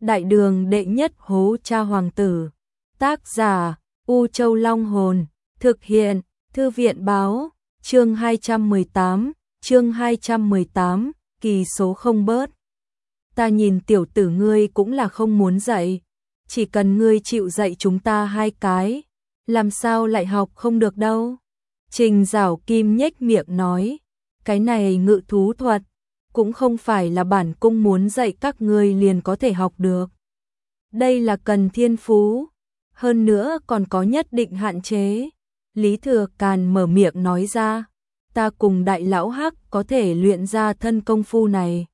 Đại đường đệ nhất hố cha hoàng tử. Tác giả U Châu Long Hồn. Thực hiện Thư viện Báo. Chương 218, kỳ số không bớt. Ta nhìn tiểu tử ngươi cũng là không muốn dạy. Chỉ cần ngươi chịu dạy chúng ta hai cái, làm sao lại học không được đâu. Trình Giảo Kim nhếch miệng nói, cái này ngự thú thuật, cũng không phải là bản cung muốn dạy các ngươi liền có thể học được. Đây là cần thiên phú, hơn nữa còn có nhất định hạn chế. Lý Thừa Càn mở miệng nói ra, ta cùng đại lão Hắc có thể luyện ra thân công phu này.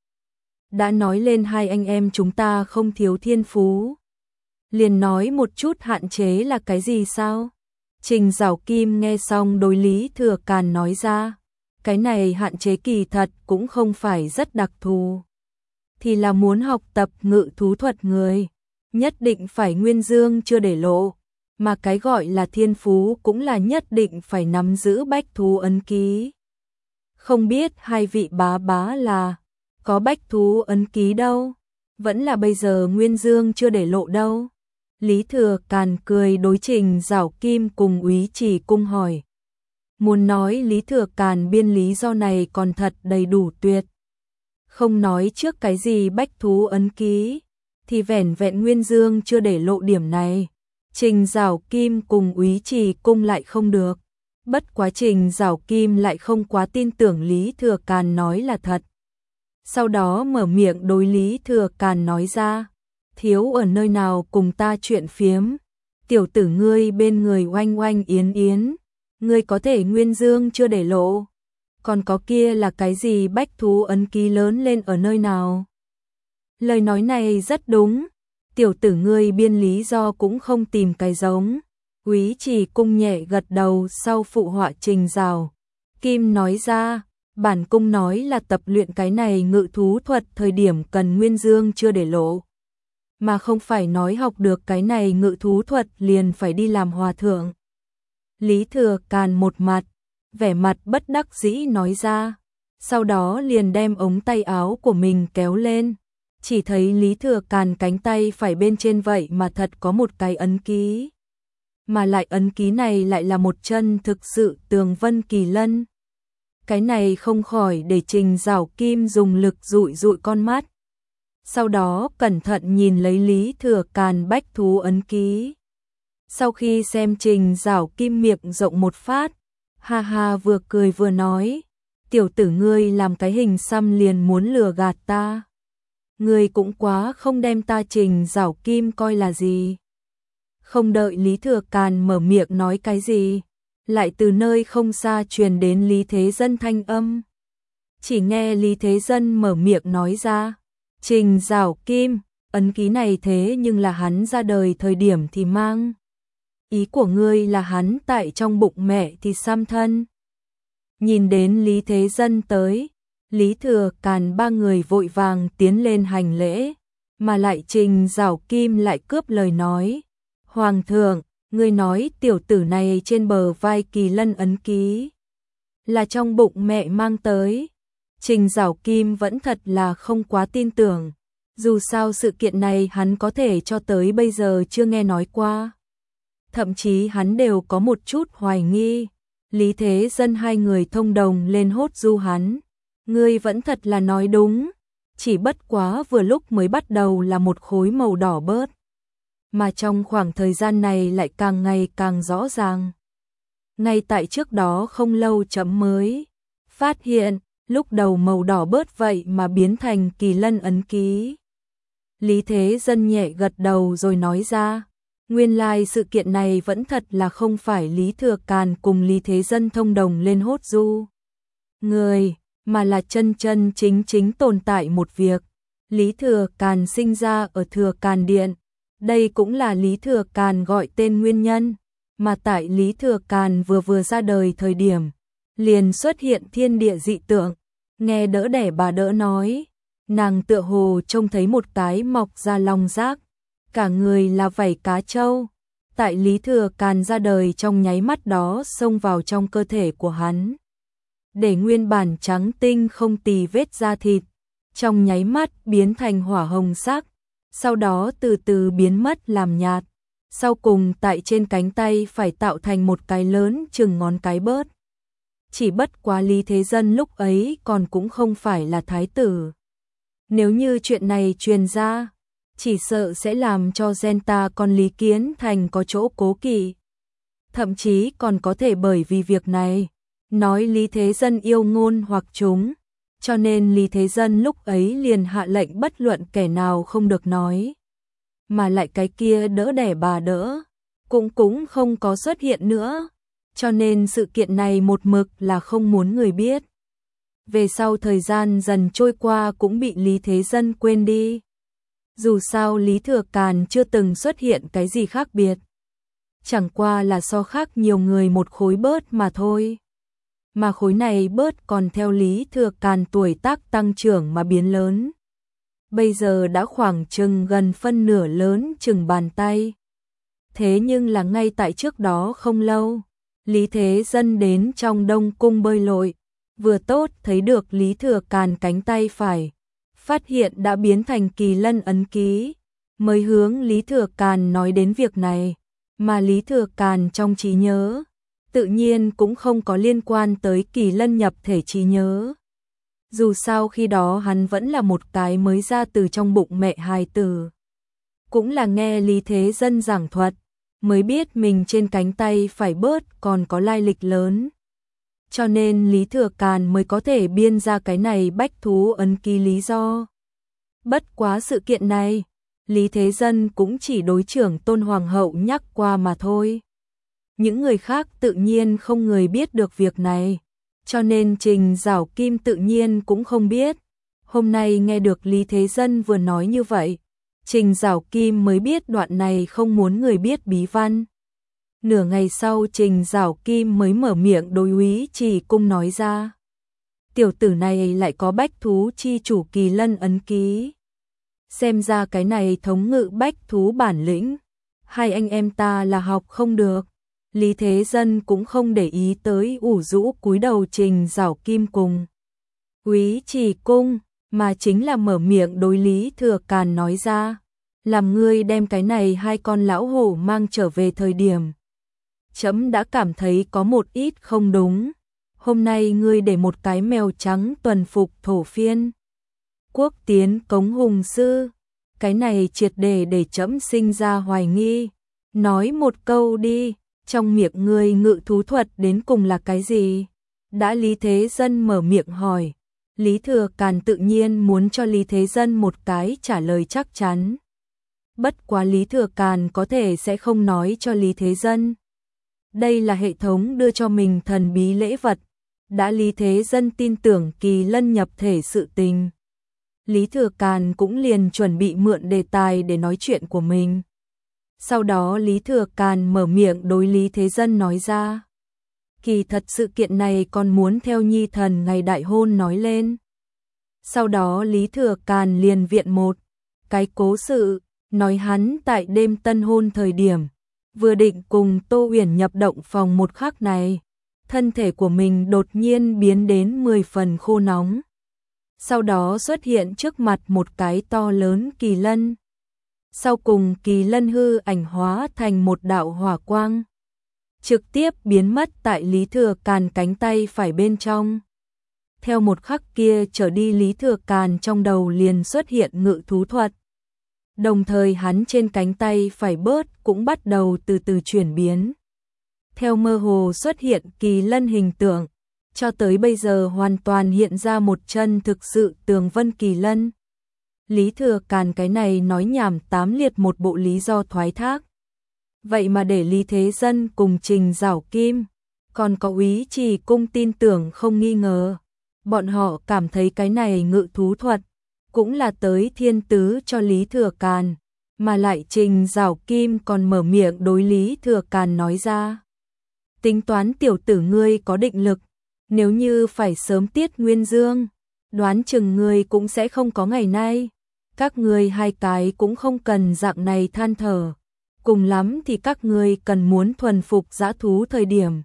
Đã nói lên hai anh em chúng ta không thiếu thiên phú, liền nói một chút hạn chế là cái gì sao? Trình Giảo Kim nghe xong đối Lý Thừa Càn nói ra, cái này hạn chế kỳ thật cũng không phải rất đặc thù. Thì là muốn học tập ngự thú thuật người, nhất định phải nguyên dương chưa để lộ, mà cái gọi là thiên phú cũng là nhất định phải nắm giữ bách thú ấn ký. Không biết hai vị bá bá là có bách thú ấn ký đâu, vẫn là bây giờ nguyên dương chưa để lộ đâu. Lý Thừa Càn cười đối Trình Giảo Kim cùng Úy Chỉ Cung hỏi. Muốn nói Lý Thừa Càn biên lý do này còn thật đầy đủ tuyệt. Không nói trước cái gì bách thú ấn ký, thì vẻn vẹn nguyên dương chưa để lộ điểm này. Trình Giảo Kim cùng Úy Chỉ Cung lại không được. Bất quá Trình Giảo Kim lại không quá tin tưởng Lý Thừa Càn nói là thật. Sau đó mở miệng đối Lý Thừa Càn nói ra, thiếu ở nơi nào cùng ta chuyện phiếm, tiểu tử ngươi bên người oanh oanh yến yến, ngươi có thể nguyên dương chưa để lộ, còn có kia là cái gì bách thú ấn ký lớn lên ở nơi nào. Lời nói này rất đúng, tiểu tử ngươi biên lý do cũng không tìm cái giống. Úy Chỉ Cung nhẹ gật đầu sau phụ họa Trình Giảo Kim nói ra, bản cung nói là tập luyện cái này ngự thú thuật thời điểm cần nguyên dương chưa để lộ, mà không phải nói học được cái này ngự thú thuật liền phải đi làm hòa thượng. Lý Thừa Càn một mặt, vẻ mặt bất đắc dĩ nói ra, sau đó liền đem ống tay áo của mình kéo lên, chỉ thấy Lý Thừa Càn cánh tay phải bên trên vậy mà thật có một cái ấn ký. Mà lại ấn ký này lại là một chân thực sự tường vân kỳ lân. Cái này không khỏi để Trình Giảo Kim dùng lực dụi dụi con mắt. Sau đó cẩn thận nhìn lấy Lý Thừa Càn bách thú ấn ký. Sau khi xem Trình Giảo Kim miệng rộng một phát, ha ha vừa cười vừa nói, tiểu tử ngươi làm cái hình xăm liền muốn lừa gạt ta. Ngươi cũng quá không đem ta Trình Giảo Kim coi là gì. Không đợi Lý Thừa Càn mở miệng nói cái gì, lại từ nơi không xa truyền đến Lý Thế Dân thanh âm. Chỉ nghe Lý Thế Dân mở miệng nói ra, Trình Giảo Kim, ấn ký này thế nhưng là hắn ra đời thời điểm thì mang. Ý của ngươi là hắn tại trong bụng mẹ thì xăm thân. Nhìn đến Lý Thế Dân tới, Lý Thừa Càn ba người vội vàng tiến lên hành lễ, mà lại Trình Giảo Kim lại cướp lời nói. Hoàng thượng, ngươi nói tiểu tử này trên bờ vai kỳ lân ấn ký là trong bụng mẹ mang tới. Trình Giảo Kim vẫn thật là không quá tin tưởng, dù sao sự kiện này hắn có thể cho tới bây giờ chưa nghe nói qua. Thậm chí hắn đều có một chút hoài nghi. Lý Thế Dân hai người thông đồng lên hốt du hắn. Ngươi vẫn thật là nói đúng, chỉ bất quá vừa lúc mới bắt đầu là một khối màu đỏ bớt, mà trong khoảng thời gian này lại càng ngày càng rõ ràng. Ngay tại trước đó không lâu chấm mới phát hiện, lúc đầu màu đỏ bớt vậy mà biến thành kỳ lân ấn ký. Lý Thế Dân nhẹ gật đầu rồi nói ra, nguyên lai sự kiện này vẫn thật là không phải Lý Thừa Càn cùng Lý Thế Dân thông đồng lên hốt du người, mà là chân chân chính chính tồn tại một việc. Lý Thừa Càn sinh ra ở Thừa Càn Điện, đây cũng là Lý Thừa Càn gọi tên nguyên nhân, mà tại Lý Thừa Càn vừa ra đời thời điểm, liền xuất hiện thiên địa dị tượng. Nghe đỡ đẻ bà đỡ nói, nàng tựa hồ trông thấy một cái mọc ra long giác, cả người là vảy cá trâu. Tại Lý Thừa Càn ra đời trong nháy mắt đó xông vào trong cơ thể của hắn, để nguyên bản trắng tinh không tì vết da thịt, trong nháy mắt biến thành hỏa hồng sắc. sau đó từ từ biến mất làm nhạt, sau cùng tại trên cánh tay phải tạo thành một cái lớn chừng ngón cái bớt. Chỉ bất quá Lý Thế Dân lúc ấy còn cũng không phải là thái tử. Nếu như chuyện này truyền ra, chỉ sợ sẽ làm cho Genta con Lý Kiến Thành có chỗ cố kỵ. Thậm chí còn có thể bởi vì việc này, nói Lý Thế Dân yêu ngôn hoặc chúng, cho nên Lý Thế Dân lúc ấy liền hạ lệnh bất luận kẻ nào không được nói. Mà lại cái kia đỡ đẻ bà đỡ, cũng không có xuất hiện nữa, cho nên sự kiện này một mực là không muốn người biết. Về sau thời gian dần trôi qua cũng bị Lý Thế Dân quên đi. Dù sao Lý Thừa Càn chưa từng xuất hiện cái gì khác biệt. Chẳng qua là so khác nhiều người một khối bớt mà thôi. Mà khối này bớt còn theo Lý Thừa Càn tuổi tác tăng trưởng mà biến lớn. Bây giờ đã khoảng chừng gần phân nửa lớn chừng bàn tay. Thế nhưng là ngay tại trước đó không lâu, Lý Thế Dân đến trong Đông Cung bơi lội, vừa tốt thấy được Lý Thừa Càn cánh tay phải, phát hiện đã biến thành kỳ lân ấn ký, mới hướng Lý Thừa Càn nói đến việc này, mà Lý Thừa Càn trong trí nhớ, tự nhiên cũng không có liên quan tới kỳ lân nhập thể trí nhớ. Dù sao khi đó hắn vẫn là một cái mới ra từ trong bụng mẹ hài tử. Cũng là nghe Lý Thế Dân giảng thuật, mới biết mình trên cánh tay phải bớt còn có lai lịch lớn. Cho nên Lý Thừa Càn mới có thể biên ra cái này bách thú ấn ký lý do. Bất quá sự kiện này, Lý Thế Dân cũng chỉ đối trưởng Tôn Hoàng hậu nhắc qua mà thôi. Những người khác tự nhiên không người biết được việc này, cho nên Trình Giảo Kim tự nhiên cũng không biết. Hôm nay nghe được Lý Thế Dân vừa nói như vậy, Trình Giảo Kim mới biết đoạn này không muốn người biết bí văn. Nửa ngày sau Trình Giảo Kim mới mở miệng đối Úy Trì Cung nói ra. Tiểu tử này lại có bách thú chi chủ kỳ lân ấn ký. Xem ra cái này thống ngự bách thú bản lĩnh. Hai anh em ta là học không được. Lý Thế Dân cũng không để ý tới ủ rũ cúi đầu Trình Giảo Kim cùng Úy Trì Cung, mà chính là mở miệng đối Lý Thừa Càn nói ra. Làm ngươi đem cái này hai con lão hổ mang trở về thời điểm. Chấm đã cảm thấy có một ít không đúng. Hôm nay ngươi để một cái mèo trắng tuần phục thổ phiên. Quốc tiến cống hùng sư. Cái này triệt để chấm sinh ra hoài nghi. Nói một câu đi, trong miệng ngươi ngự thú thuật đến cùng là cái gì? Đã Lý Thế Dân mở miệng hỏi. Lý Thừa Càn tự nhiên muốn cho Lý Thế Dân một cái trả lời chắc chắn. Bất quá Lý Thừa Càn có thể sẽ không nói cho Lý Thế Dân. Đây là hệ thống đưa cho mình thần bí lễ vật. Đã Lý Thế Dân tin tưởng kỳ lân nhập thể sự tình. Lý Thừa Càn cũng liền chuẩn bị mượn đề tài để nói chuyện của mình. Sau đó Lý Thừa Càn mở miệng đối Lý Thế Dân nói ra. Kỳ thật sự kiện này còn muốn theo nhi thần ngày đại hôn nói lên. Sau đó Lý Thừa Càn liền viện một cái cố sự, nói hắn tại đêm tân hôn thời điểm, vừa định cùng Tô Uyển nhập động phòng một khắc này, thân thể của mình đột nhiên biến đến 10 phần khô nóng. Sau đó xuất hiện trước mặt một cái to lớn kỳ lân. Sau cùng kỳ lân hư ảnh hóa thành một đạo hỏa quang, trực tiếp biến mất tại Lý Thừa Càn cánh tay phải bên trong. Theo một khắc kia trở đi Lý Thừa Càn trong đầu liền xuất hiện ngự thú thuật. Đồng thời hắn trên cánh tay phải bớt cũng bắt đầu từ từ chuyển biến. Theo mơ hồ xuất hiện kỳ lân hình tượng, cho tới bây giờ hoàn toàn hiện ra một chân thực sự tường vân kỳ lân. Lý Thừa Càn cái này nói nhảm tám liệt một bộ lý do thoái thác. Vậy mà để Lý Thế Dân cùng Trình Giảo Kim, còn có Úy Trì Cung tin tưởng không nghi ngờ. Bọn họ cảm thấy cái này ngự thú thuật cũng là tới thiên tứ cho Lý Thừa Càn, mà lại Trình Giảo Kim còn mở miệng đối Lý Thừa Càn nói ra. Tính toán tiểu tử ngươi có định lực, nếu như phải sớm tiết Nguyên Dương, đoán chừng ngươi cũng sẽ không có ngày nay. Các ngươi hai cái cũng không cần dạng này than thở, cùng lắm thì các ngươi cần muốn thuần phục dã thú thời điểm.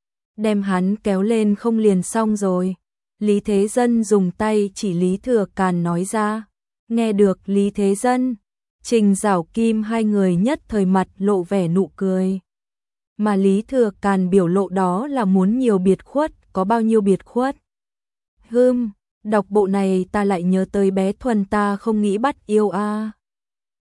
Đem hắn kéo lên không liền xong rồi. Lý Thế Dân dùng tay chỉ Lý Thừa Càn nói ra. Nghe được Lý Thế Dân, Trình Giảo Kim hai người nhất thời mặt lộ vẻ nụ cười. Mà Lý Thừa Càn biểu lộ đó là muốn nhiều biệt khuất, có bao nhiêu biệt khuất. Đọc bộ này ta lại nhớ tới bé Thuần ta không nghĩ bắt yêu a.